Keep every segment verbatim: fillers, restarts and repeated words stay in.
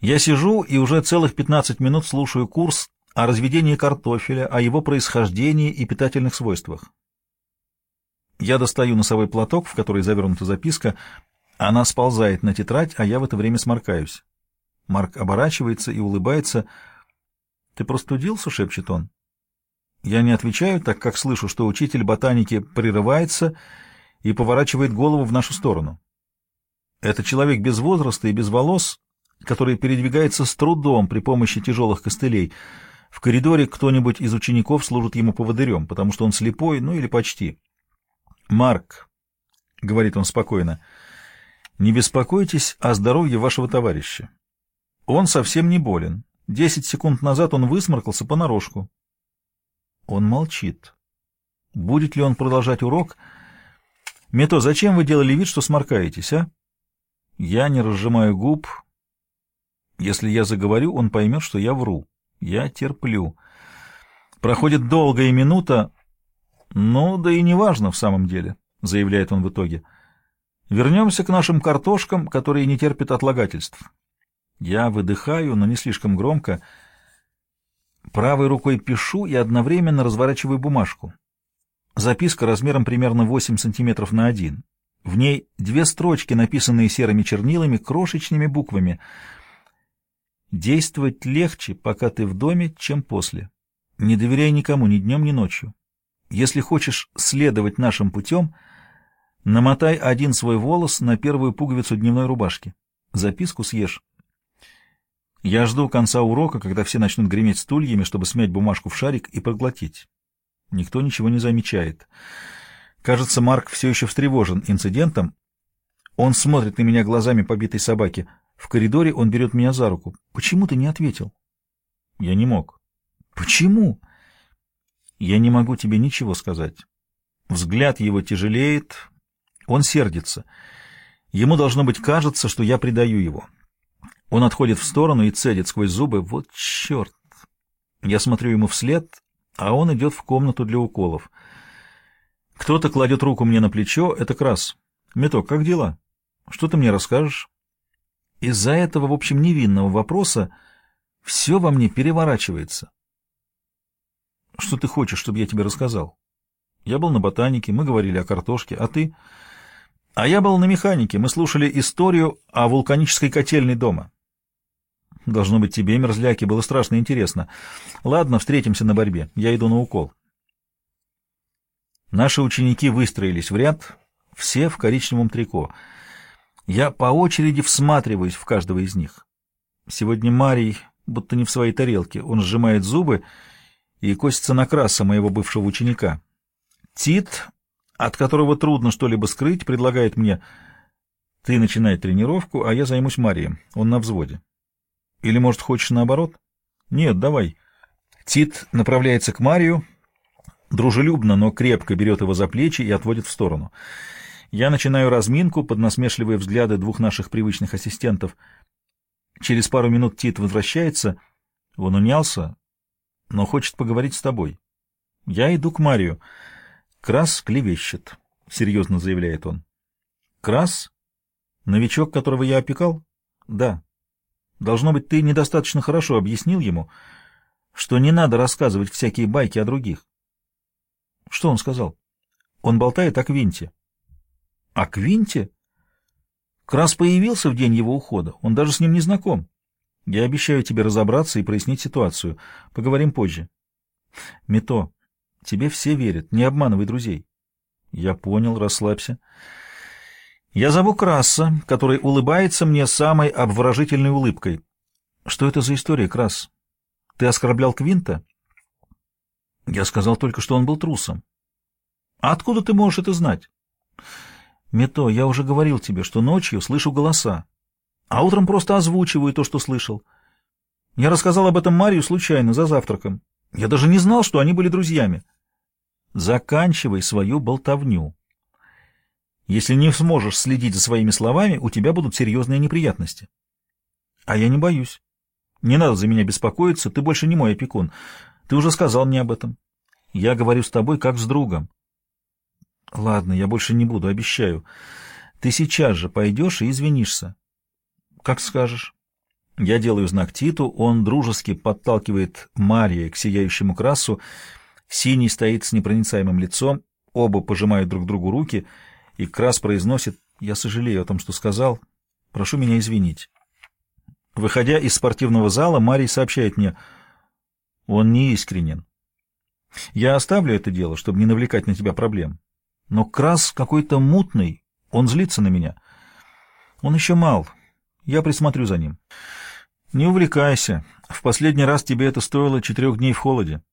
Я сижу и уже целых пятнадцать минут слушаю курс о разведении картофеля, о его происхождении и питательных свойствах. Я достаю носовой платок, в который завернута записка. Она сползает на тетрадь, а я в это время сморкаюсь. Марк оборачивается и улыбается. «Ты простудился?» — шепчет он. Я не отвечаю, так как слышу, что учитель ботаники прерывается и поворачивает голову в нашу сторону. Это человек без возраста и без волос, который передвигается с трудом при помощи тяжелых костылей. В коридоре кто-нибудь из учеников служит ему поводырем, потому что он слепой, ну или почти. «Марк», — говорит он спокойно, — «не беспокойтесь о здоровье вашего товарища. Он совсем не болен. Десять секунд назад он высморкался понарошку». Он молчит. Будет ли он продолжать урок? «Мето, зачем вы делали вид, что сморкаетесь, а?» Я не разжимаю губ. Если я заговорю, он поймет, что я вру. Я терплю. Проходит долгая минута. «Ну, да и неважно в самом деле», — заявляет он в итоге. «Вернемся к нашим картошкам, которые не терпят отлагательств». Я выдыхаю, но не слишком громко. Правой рукой пишу и одновременно разворачиваю бумажку. Записка размером примерно восемь сантиметров на один. В ней две строчки, написанные серыми чернилами, крошечными буквами. «Действовать легче, пока ты в доме, чем после. Не доверяй никому ни днем, ни ночью. Если хочешь следовать нашим путем, намотай один свой волос на первую пуговицу дневной рубашки. Записку съешь». Я жду конца урока, когда все начнут греметь стульями, чтобы смять бумажку в шарик и проглотить. Никто ничего не замечает. Кажется, Марк все еще встревожен инцидентом. Он смотрит на меня глазами побитой собаки. В коридоре он берет меня за руку. «Почему ты не ответил?» Я не мог. «Почему?» Я не могу тебе ничего сказать. Взгляд его тяжелеет. Он сердится. Ему, должно быть, кажется, что я предаю его. Он отходит в сторону и цедит сквозь зубы. Вот черт! Я смотрю ему вслед, а он идет в комнату для уколов. Кто-то кладет руку мне на плечо. Это Крас. «Мето, как дела? Что ты мне расскажешь?» Из-за этого, в общем, невинного вопроса все во мне переворачивается. «Что ты хочешь, чтобы я тебе рассказал?» «Я был на ботанике, мы говорили о картошке. А ты?» «А я был на механике. Мы слушали историю о вулканической котельной дома». «Должно быть, тебе, мерзляки, было страшно интересно. Ладно, встретимся на борьбе. Я иду на укол». Наши ученики выстроились в ряд, все в коричневом трико. Я по очереди всматриваюсь в каждого из них. Сегодня Марий будто не в своей тарелке. Он сжимает зубы и косится на Краса, моего бывшего ученика. Тит, от которого трудно что-либо скрыть, предлагает мне: «Ты начинай тренировку, а я займусь Марием. Он на взводе». Или, может, хочешь наоборот? «Нет, давай». Тит направляется к Марию, дружелюбно, но крепко берет его за плечи и отводит в сторону. Я начинаю разминку под насмешливые взгляды двух наших привычных ассистентов. Через пару минут Тит возвращается. Он унялся, но хочет поговорить с тобой. Я иду к Марию. «Крас клевещет», — серьезно заявляет он. «Крас? Новичок, которого я опекал?» «Да». «Должно быть, ты недостаточно хорошо объяснил ему, что не надо рассказывать всякие байки о других». «Что он сказал?» «Он болтает о Квинте». «О Квинте?» «Крас появился в день его ухода. Он даже с ним не знаком. Я обещаю тебе разобраться и прояснить ситуацию. Поговорим позже». «Мето, тебе все верят. Не обманывай друзей». «Я понял. Расслабься». Я зову Краса, который улыбается мне самой обворожительной улыбкой. «Что это за история, Крас? Ты оскорблял Квинта?» «Я сказал только, что он был трусом». «А откуда ты можешь это знать?» «Мето, я уже говорил тебе, что ночью слышу голоса, а утром просто озвучиваю то, что слышал. Я рассказал об этом Марию случайно, за завтраком. Я даже не знал, что они были друзьями». «Заканчивай свою болтовню. Если не сможешь следить за своими словами, у тебя будут серьезные неприятности». «А я не боюсь. Не надо за меня беспокоиться, ты больше не мой опекун. Ты уже сказал мне об этом. Я говорю с тобой, как с другом». «Ладно, я больше не буду, обещаю. Ты сейчас же пойдешь и извинишься». «Как скажешь». Я делаю знак Титу, он дружески подталкивает Мария к сияющему Красу. Синий стоит с непроницаемым лицом, оба пожимают друг другу руки, и Крас произносит: «Я сожалею о том, что сказал. Прошу меня извинить». Выходя из спортивного зала, Марий сообщает мне: «Он не искренен. Я оставлю это дело, чтобы не навлекать на тебя проблем. Но Крас какой-то мутный, он злится на меня. Он еще мал, я присмотрю за ним». «Не увлекайся. В последний раз тебе это стоило четырех дней в холоде».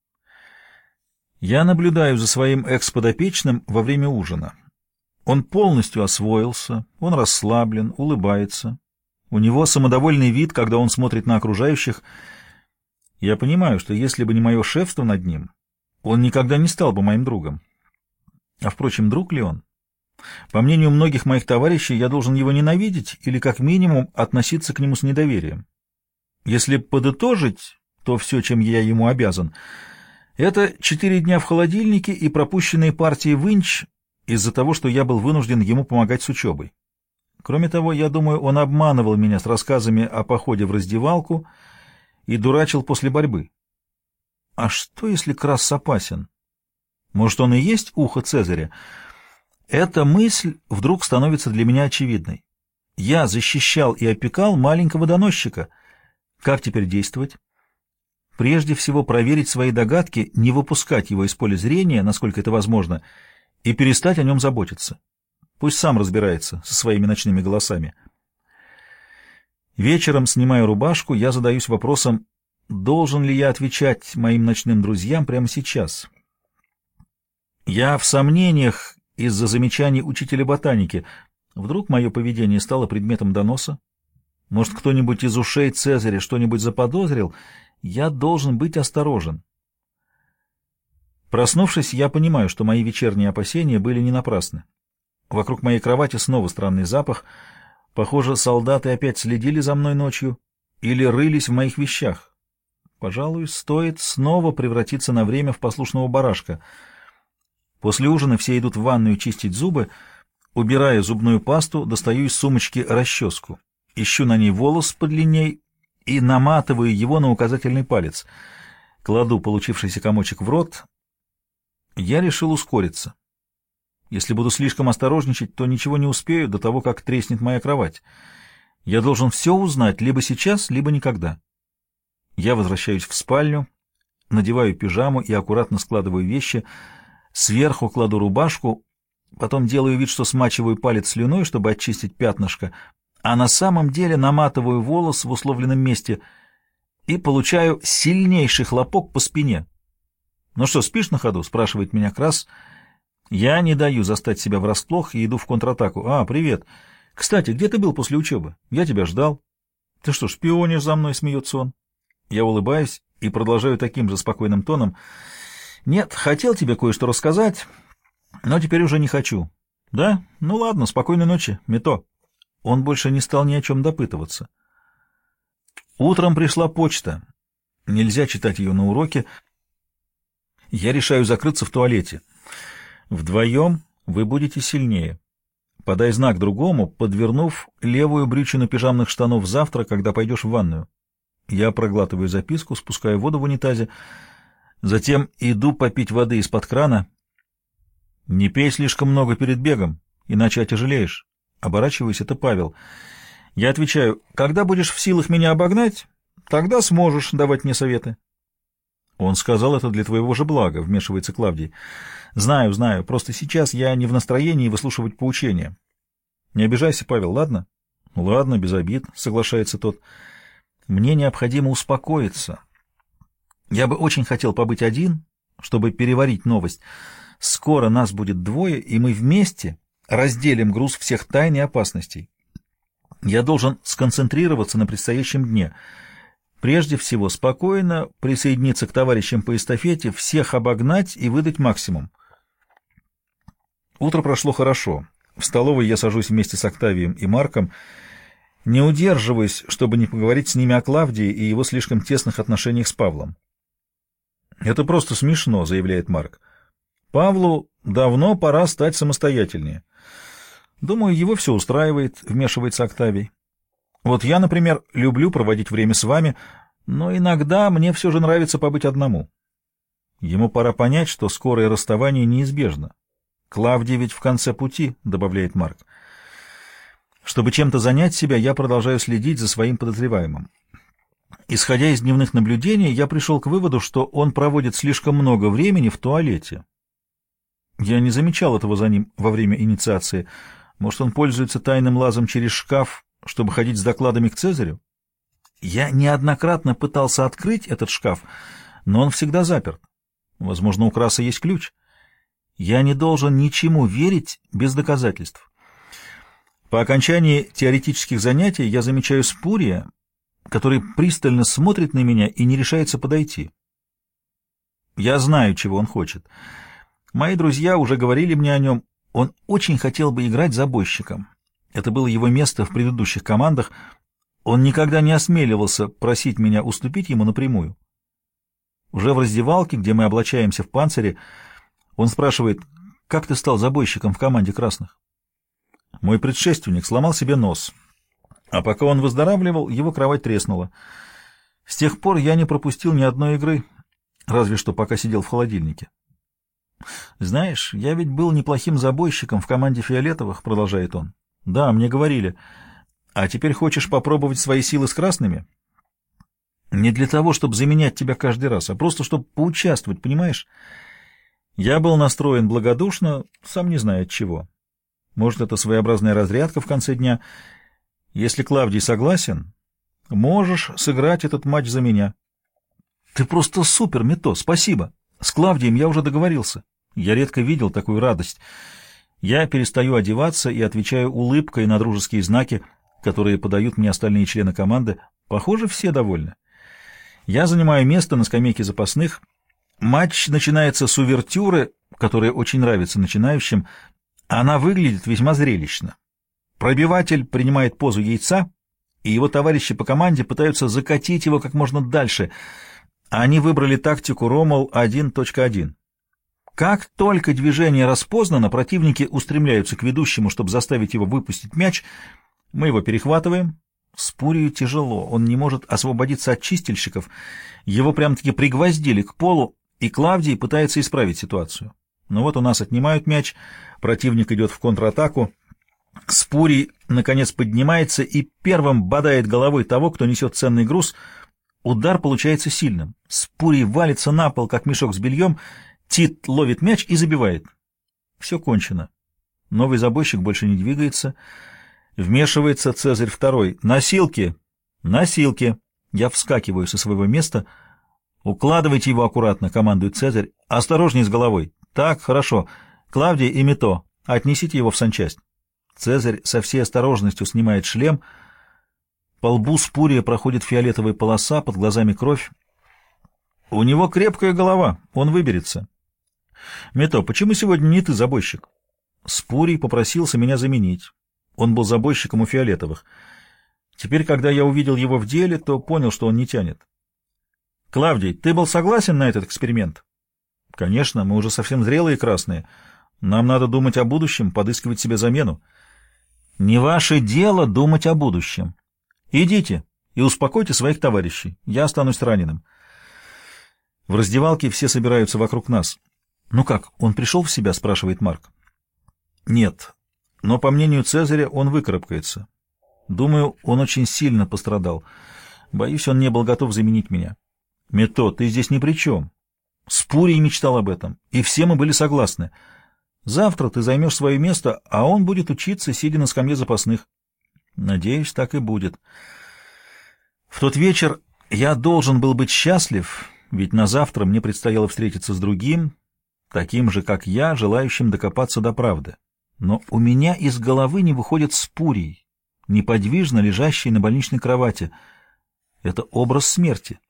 Я наблюдаю за своим экс-подопечным во время ужина. Он полностью освоился, он расслаблен, улыбается. У него самодовольный вид, когда он смотрит на окружающих. Я понимаю, что если бы не мое шефство над ним, он никогда не стал бы моим другом. А, впрочем, друг ли он? По мнению многих моих товарищей, я должен его ненавидеть или, как минимум, относиться к нему с недоверием. Если подытожить, то все, чем я ему обязан, это четыре дня в холодильнике и пропущенные партии в инч из-за того, что я был вынужден ему помогать с учебой. Кроме того, я думаю, он обманывал меня с рассказами о походе в раздевалку и дурачил после борьбы. А что, если Крас опасен? Может, он и есть ухо Цезаря? Эта мысль вдруг становится для меня очевидной. Я защищал и опекал маленького доносчика. Как теперь действовать? Прежде всего проверить свои догадки, не выпускать его из поля зрения, насколько это возможно, и перестать о нем заботиться. Пусть сам разбирается со своими ночными голосами. Вечером, снимая рубашку, я задаюсь вопросом, должен ли я отвечать моим ночным друзьям прямо сейчас. Я в сомнениях из-за замечаний учителя ботаники. Вдруг мое поведение стало предметом доноса? Может, кто-нибудь из ушей Цезаря что-нибудь заподозрил? Я должен быть осторожен. Проснувшись, я понимаю, что мои вечерние опасения были не напрасны. Вокруг моей кровати снова странный запах. Похоже, солдаты опять следили за мной ночью или рылись в моих вещах. Пожалуй, стоит снова превратиться на время в послушного барашка. После ужина все идут в ванную чистить зубы. Убирая зубную пасту, достаю из сумочки расческу. Ищу на ней волос подлинней и наматываю его на указательный палец. Кладу получившийся комочек в рот. Я решил ускориться. Если буду слишком осторожничать, то ничего не успею до того, как треснет моя кровать. Я должен все узнать либо сейчас, либо никогда. Я возвращаюсь в спальню, надеваю пижаму и аккуратно складываю вещи. Сверху кладу рубашку, потом делаю вид, что смачиваю палец слюной, чтобы очистить пятнышко, а на самом деле наматываю волос в условленном месте и получаю сильнейший хлопок по спине. «Ну что, спишь на ходу?» — спрашивает меня Крас. Я не даю застать себя врасплох и иду в контратаку. «А, привет. Кстати, где ты был после учебы? Я тебя ждал». «Ты что, шпионишь за мной?» — смеется он. Я улыбаюсь и продолжаю таким же спокойным тоном. «Нет, хотел тебе кое-что рассказать, но теперь уже не хочу». «Да? Ну ладно, спокойной ночи, Мито». Он больше не стал ни о чем допытываться. Утром пришла почта. Нельзя читать ее на уроке. Я решаю закрыться в туалете. Вдвоем вы будете сильнее. Подай знак другому, подвернув левую брючину пижамных штанов завтра, когда пойдешь в ванную. Я проглатываю записку, спускаю воду в унитазе, затем иду попить воды из-под крана. Не пей слишком много перед бегом, иначе отяжелеешь. Оборачиваюсь, это Павел. Я отвечаю: когда будешь в силах меня обогнать, тогда сможешь давать мне советы. Он сказал это для твоего же блага, вмешивается Клавдий. Знаю, знаю, просто сейчас я не в настроении выслушивать поучения. Не обижайся, Павел, ладно? Ладно, без обид, соглашается тот. Мне необходимо успокоиться. Я бы очень хотел побыть один, чтобы переварить новость. Скоро нас будет двое, и мы вместе разделим груз всех тайн и опасностей. Я должен сконцентрироваться на предстоящем дне. Прежде всего, спокойно присоединиться к товарищам по эстафете, всех обогнать и выдать максимум. Утро прошло хорошо. В столовой я сажусь вместе с Октавием и Марком, не удерживаясь, чтобы не поговорить с ними о Клавдии и его слишком тесных отношениях с Павлом. «Это просто смешно», — заявляет Марк. «Павлу давно пора стать самостоятельнее». «Думаю, его все устраивает», — вмешивается Октавий. Вот я, например, люблю проводить время с вами, но иногда мне все же нравится побыть одному. Ему пора понять, что скорое расставание неизбежно. Клавдий ведь в конце пути, — добавляет Марк. Чтобы чем-то занять себя, я продолжаю следить за своим подозреваемым. Исходя из дневных наблюдений, я пришел к выводу, что он проводит слишком много времени в туалете. Я не замечал этого за ним во время инициации. Может, он пользуется тайным лазом через шкаф, чтобы ходить с докладами к Цезарю? Я неоднократно пытался открыть этот шкаф, но он всегда заперт. Возможно, у Краса есть ключ. Я не должен ничему верить без доказательств. По окончании теоретических занятий я замечаю Спурия, который пристально смотрит на меня и не решается подойти. Я знаю, чего он хочет. Мои друзья уже говорили мне о нем. Он очень хотел бы играть забойщиком. Это было его место в предыдущих командах. Он никогда не осмеливался просить меня уступить ему напрямую. Уже в раздевалке, где мы облачаемся в панцире, он спрашивает: «Как ты стал забойщиком в команде красных?» Мой предшественник сломал себе нос, а пока он выздоравливал, его кровать треснула. С тех пор я не пропустил ни одной игры, разве что пока сидел в холодильнике. «Знаешь, я ведь был неплохим забойщиком в команде фиолетовых», — продолжает он. «Да, мне говорили. А теперь хочешь попробовать свои силы с красными?» «Не для того, чтобы заменять тебя каждый раз, а просто чтобы поучаствовать, понимаешь?» Я был настроен благодушно, сам не знаю от чего. Может, это своеобразная разрядка в конце дня. Если Клавдий согласен, можешь сыграть этот матч за меня. Ты просто супер, Мито, спасибо. С Клавдием я уже договорился. Я редко видел такую радость. Я перестаю одеваться и отвечаю улыбкой на дружеские знаки, которые подают мне остальные члены команды. Похоже, все довольны. Я занимаю место на скамейке запасных. Матч начинается с увертюры, которая очень нравится начинающим. Она выглядит весьма зрелищно. Пробиватель принимает позу яйца, и его товарищи по команде пытаются закатить его как можно дальше. Они выбрали тактику Ромул один точка один. Как только движение распознано, противники устремляются к ведущему, чтобы заставить его выпустить мяч. Мы его перехватываем. Спурию тяжело, он не может освободиться от чистильщиков. Его прям-таки пригвоздили к полу, и Клавдий пытается исправить ситуацию. Но вот у нас отнимают мяч, противник идет в контратаку. Спурий, наконец, поднимается и первым бодает головой того, кто несет ценный груз. Удар получается сильным. Спурий валится на пол, как мешок с бельем. Тит ловит мяч и забивает. Все кончено. Новый забойщик больше не двигается. Вмешивается Цезарь второй. «Носилки! Носилки!» Я вскакиваю со своего места. «Укладывайте его аккуратно», — командует Цезарь. «Осторожней с головой». «Так, хорошо. Клавдий и Мито, отнесите его в санчасть». Цезарь со всей осторожностью снимает шлем. По лбу Спурия проходит фиолетовая полоса, под глазами кровь. «У него крепкая голова, он выберется». «Мито, почему сегодня не ты забойщик?» Спурий попросился меня заменить. Он был забойщиком у фиолетовых. Теперь, когда я увидел его в деле, то понял, что он не тянет. «Клавдий, ты был согласен на этот эксперимент?» «Конечно, мы уже совсем зрелые красные. Нам надо думать о будущем, подыскивать себе замену». «Не ваше дело думать о будущем. Идите и успокойте своих товарищей. Я останусь раненым». В раздевалке все собираются вокруг нас. «Ну как, он пришел в себя?» — спрашивает Марк. «Нет, но, по мнению Цезаря, он выкарабкается. Думаю, он очень сильно пострадал. Боюсь, он не был готов заменить меня». «Мито, ты здесь ни при чем. Спурий мечтал об этом, и все мы были согласны. Завтра ты займешь свое место, а он будет учиться, сидя на скамье запасных». «Надеюсь, так и будет». В тот вечер я должен был быть счастлив, ведь на завтра мне предстояло встретиться с другим, таким же, как я, желающим докопаться до правды. Но у меня из головы не выходит Спурий, неподвижно лежащий на больничной кровати. Это образ смерти.